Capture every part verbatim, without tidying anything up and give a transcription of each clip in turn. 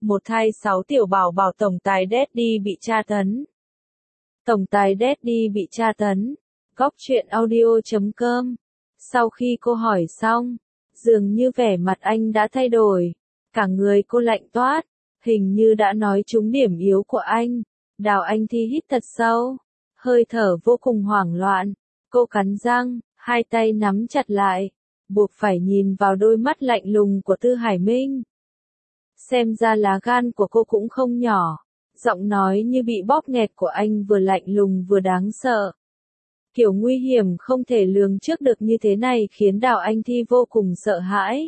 Một thai sáu tiểu bảo bảo tổng tài Daddy bị tra tấn. Tổng tài Daddy bị tra tấn. Góc truyện audio chấm com. Sau khi cô hỏi xong, dường như vẻ mặt anh đã thay đổi. Cả người cô lạnh toát, hình như đã nói trúng điểm yếu của anh. Đào Anh Thi hít thật sâu, hơi thở vô cùng hoảng loạn. Cô cắn răng, hai tay nắm chặt lại, buộc phải nhìn vào đôi mắt lạnh lùng của Tư Hải Minh. Xem ra lá gan của cô cũng không nhỏ, giọng nói như bị bóp nghẹt của anh vừa lạnh lùng vừa đáng sợ. Kiểu nguy hiểm không thể lường trước được như thế này khiến Đào Anh Thi vô cùng sợ hãi.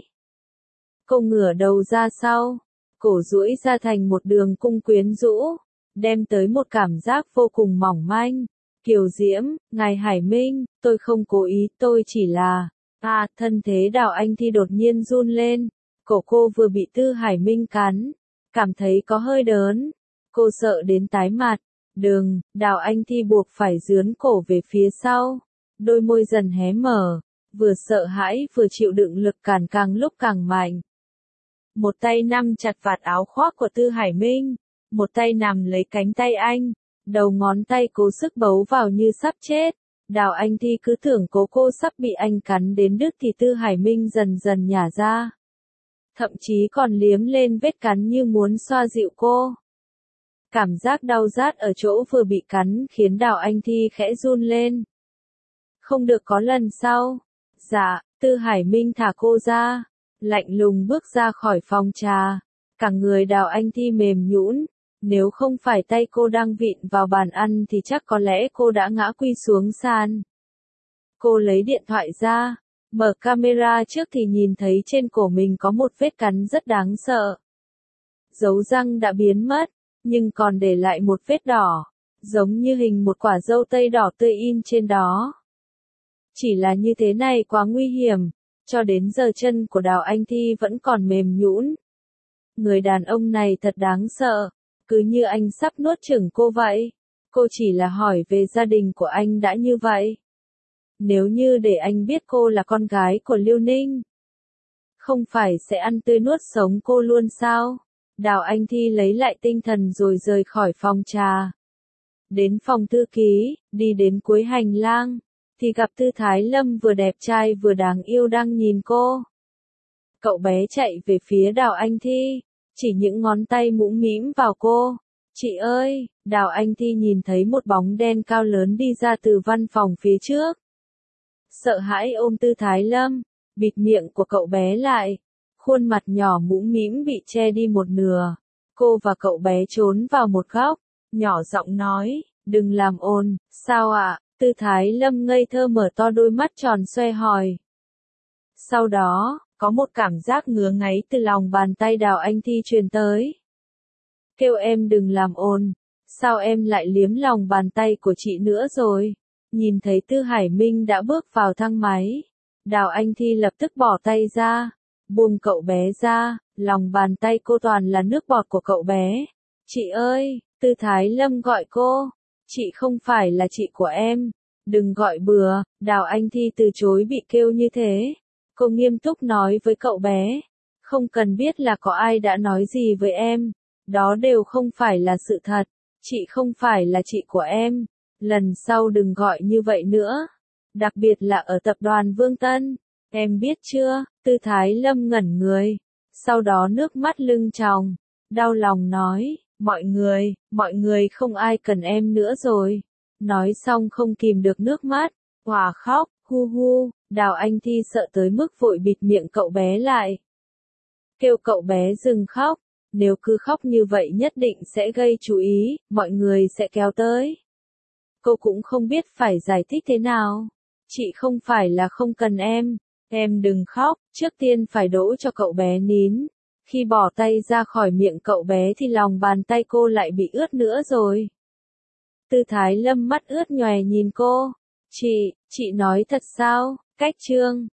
Cô ngửa đầu ra sau, cổ duỗi ra thành một đường cung quyến rũ, đem tới một cảm giác vô cùng mỏng manh. Kiều Diễm, ngài Hải Minh, tôi không cố ý, tôi chỉ là... À, thân thế Đào Anh Thi đột nhiên run lên, cổ cô vừa bị Tư Hải Minh cắn, cảm thấy có hơi đớn. Cô sợ đến tái mặt. Đừng, Đào Anh Thi buộc phải dướn cổ về phía sau, đôi môi dần hé mở, vừa sợ hãi vừa chịu đựng lực cản càng lúc càng mạnh. Một tay nắm chặt vạt áo khoác của Tư Hải Minh, một tay nắm lấy cánh tay anh, đầu ngón tay cố sức bấu vào như sắp chết. Đào Anh Thi cứ tưởng cố cô sắp bị anh cắn đến đứt thì Tư Hải Minh dần dần nhả ra. Thậm chí còn liếm lên vết cắn như muốn xoa dịu cô. Cảm giác đau rát ở chỗ vừa bị cắn khiến Đào Anh Thi khẽ run lên. Không được có lần sau. Dạ, Tư Hải Minh thả cô ra, lạnh lùng bước ra khỏi phòng trà. Cả người Đào Anh Thi mềm nhũn, nếu không phải tay cô đang vịn vào bàn ăn thì chắc có lẽ cô đã ngã quy xuống sàn. Cô lấy điện thoại ra, mở camera trước thì nhìn thấy trên cổ mình có một vết cắn rất đáng sợ. Dấu răng đã biến mất, nhưng còn để lại một vết đỏ, giống như hình một quả dâu tây đỏ tươi in trên đó. Chỉ là như thế này quá nguy hiểm, cho đến giờ chân của Đào Anh Thi vẫn còn mềm nhũn. Người đàn ông này thật đáng sợ, cứ như anh sắp nuốt chửng cô vậy. Cô chỉ là hỏi về gia đình của anh đã như vậy. Nếu như để anh biết cô là con gái của Liêu Ninh, không phải sẽ ăn tươi nuốt sống cô luôn sao? Đào Anh Thi lấy lại tinh thần rồi rời khỏi phòng trà. Đến phòng thư ký, đi đến cuối hành lang, thì gặp Tư Thái Lâm vừa đẹp trai vừa đáng yêu đang nhìn cô. Cậu bé chạy về phía Đào Anh Thi, chỉ những ngón tay mũm mĩm vào cô. Chị ơi, Đào Anh Thi nhìn thấy một bóng đen cao lớn đi ra từ văn phòng phía trước. Sợ hãi ôm Tư Thái Lâm, bịt miệng của cậu bé lại. Khuôn mặt nhỏ mũm mĩm bị che đi một nửa. Cô và cậu bé trốn vào một góc, nhỏ giọng nói, đừng làm ồn. Sao ạ? Tư Thái Lâm ngây thơ mở to đôi mắt tròn xoe hỏi. Sau đó, có một cảm giác ngứa ngáy từ lòng bàn tay Đào Anh Thi truyền tới. Kêu em đừng làm ồn, sao em lại liếm lòng bàn tay của chị nữa rồi? Nhìn thấy Tư Hải Minh đã bước vào thang máy, Đào Anh Thi lập tức bỏ tay ra, buông cậu bé ra, lòng bàn tay cô toàn là nước bọt của cậu bé. Chị ơi, Tư Thái Lâm gọi cô, chị không phải là chị của em, đừng gọi bừa. Đào Anh Thi từ chối bị kêu như thế. Cô nghiêm túc nói với cậu bé, không cần biết là có ai đã nói gì với em, đó đều không phải là sự thật, chị không phải là chị của em, lần sau đừng gọi như vậy nữa, đặc biệt là ở tập đoàn Vương Tân, em biết chưa? Tư Thái Lâm ngẩn người, sau đó nước mắt lưng tròng, đau lòng nói, mọi người, mọi người không ai cần em nữa rồi, nói xong không kìm được nước mắt, òa khóc, hu hu. Đào Anh Thi sợ tới mức vội bịt miệng cậu bé lại. Kêu cậu bé dừng khóc, nếu cứ khóc như vậy nhất định sẽ gây chú ý, mọi người sẽ kéo tới. Cô cũng không biết phải giải thích thế nào. Chị không phải là không cần em, em đừng khóc, trước tiên phải đỗ cho cậu bé nín. Khi bỏ tay ra khỏi miệng cậu bé thì lòng bàn tay cô lại bị ướt nữa rồi. Tư Thái Lâm mắt ướt nhòe nhìn cô. Chị, chị nói thật sao? Cách chương